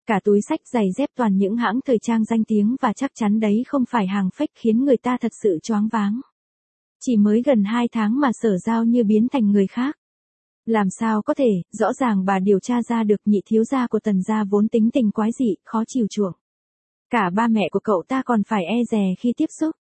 Cả túi xách giày dép toàn những hãng thời trang danh tiếng và chắc chắn đấy không phải hàng fake khiến người ta thật sự choáng váng. Chỉ mới gần 2 tháng mà Sở Giao như biến thành người khác. Làm sao có thể, rõ ràng bà điều tra ra được nhị thiếu gia của Tần gia vốn tính tình quái dị, khó chiều chuộng. Cả ba mẹ của cậu ta còn phải e dè khi tiếp xúc.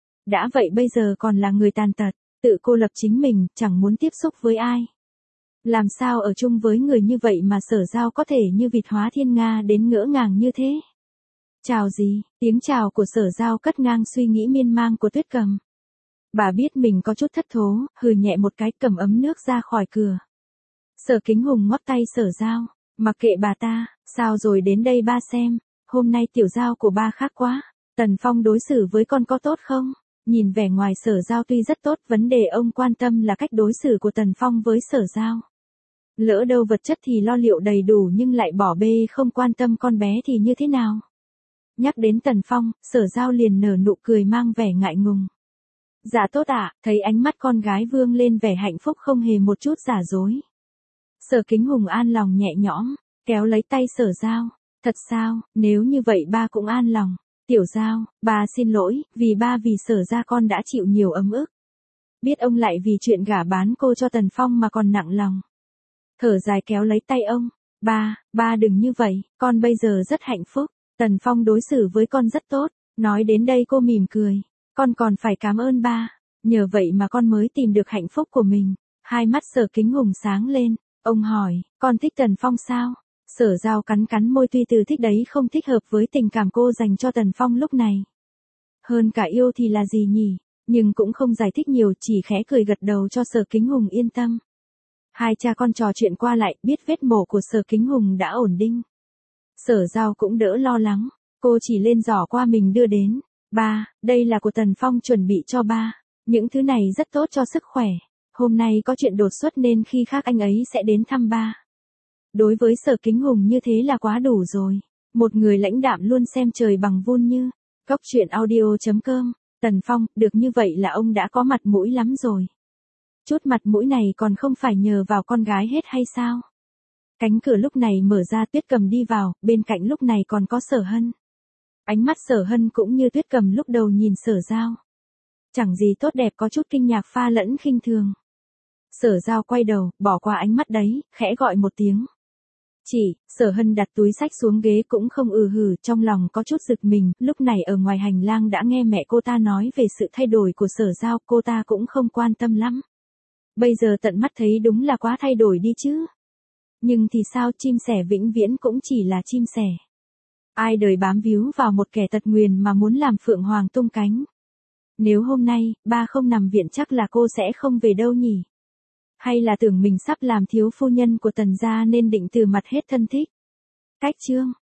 Đã vậy bây giờ còn là người tàn tật, tự cô lập chính mình, chẳng muốn tiếp xúc với ai. Làm sao ở chung với người như vậy mà Sở Giao có thể như vịt hóa thiên nga đến ngỡ ngàng như thế? Chào gì, tiếng chào của Sở Giao cắt ngang suy nghĩ miên man của Tuyết Cầm. Bà biết mình có chút thất thố, hừ nhẹ một cái cầm ấm nước ra khỏi cửa. Sở Kính Hùng ngoắc tay Sở Giao, mặc kệ bà ta, sao rồi đến đây ba xem, hôm nay tiểu Giao của ba khác quá, Tần Phong đối xử với con có tốt không? Nhìn vẻ ngoài Sở Giao tuy rất tốt, vấn đề ông quan tâm là cách đối xử của Tần Phong với Sở Giao. Lỡ đâu vật chất thì lo liệu đầy đủ nhưng lại bỏ bê không quan tâm con bé thì như thế nào? Nhắc đến Tần Phong, Sở Giao liền nở nụ cười mang vẻ ngại ngùng. Dạ tốt ạ, thấy ánh mắt con gái vương lên vẻ hạnh phúc không hề một chút giả dối. Sở Kính Hùng an lòng nhẹ nhõm, kéo lấy tay Sở Giao. Thật sao, nếu như vậy ba cũng an lòng. Tiểu Giao, ba xin lỗi, vì ba vì Sở gia con đã chịu nhiều ấm ức. Biết ông lại vì chuyện gả bán cô cho Tần Phong mà còn nặng lòng. Thở dài kéo lấy tay ông. Ba đừng như vậy, con bây giờ rất hạnh phúc. Tần Phong đối xử với con rất tốt. Nói đến đây cô mỉm cười. Con còn phải cảm ơn ba. Nhờ vậy mà con mới tìm được hạnh phúc của mình. Hai mắt Sở Kính Hùng sáng lên. Ông hỏi, con thích Tần Phong sao? Sở Giao cắn cắn môi tuy từ thích đấy không thích hợp với tình cảm cô dành cho Tần Phong lúc này. Hơn cả yêu thì là gì nhỉ? Nhưng cũng không giải thích nhiều, chỉ khẽ cười gật đầu cho Sở Kính Hùng yên tâm. Hai cha con trò chuyện qua lại, biết vết mổ của Sở Kính Hùng đã ổn định. Sở Giao cũng đỡ lo lắng, cô chỉ lên giỏ qua mình đưa đến. Ba, đây là của Tần Phong chuẩn bị cho ba. Những thứ này rất tốt cho sức khỏe. Hôm nay có chuyện đột xuất nên khi khác anh ấy sẽ đến thăm ba. Đối với Sở Kính Hùng như thế là quá đủ rồi. Một người lãnh đạm luôn xem trời bằng vun như. Góc truyện audio.com. Tần Phong, được như vậy là ông đã có mặt mũi lắm rồi. Chút mặt mũi này còn không phải nhờ vào con gái hết hay sao? Cánh cửa lúc này mở ra, Tuyết Cầm đi vào, bên cạnh lúc này còn có Sở Hân. Ánh mắt Sở Hân cũng như Tuyết Cầm lúc đầu nhìn Sở Giao. Chẳng gì tốt đẹp, có chút kinh ngạc pha lẫn khinh thường. Sở Giao quay đầu, bỏ qua ánh mắt đấy, khẽ gọi một tiếng. Chị, Sở Hân đặt túi xách xuống ghế cũng không hừ, trong lòng có chút giật mình, lúc này ở ngoài hành lang đã nghe mẹ cô ta nói về sự thay đổi của Sở Giao, cô ta cũng không quan tâm lắm. Bây giờ tận mắt thấy đúng là quá thay đổi đi chứ. Nhưng thì sao, chim sẻ vĩnh viễn cũng chỉ là chim sẻ. Ai đời bám víu vào một kẻ tật nguyền mà muốn làm phượng hoàng tung cánh. Nếu hôm nay, ba không nằm viện chắc là cô sẽ không về đâu nhỉ? Hay là tưởng mình sắp làm thiếu phu nhân của Tần gia nên định từ mặt hết thân thích? Cách chương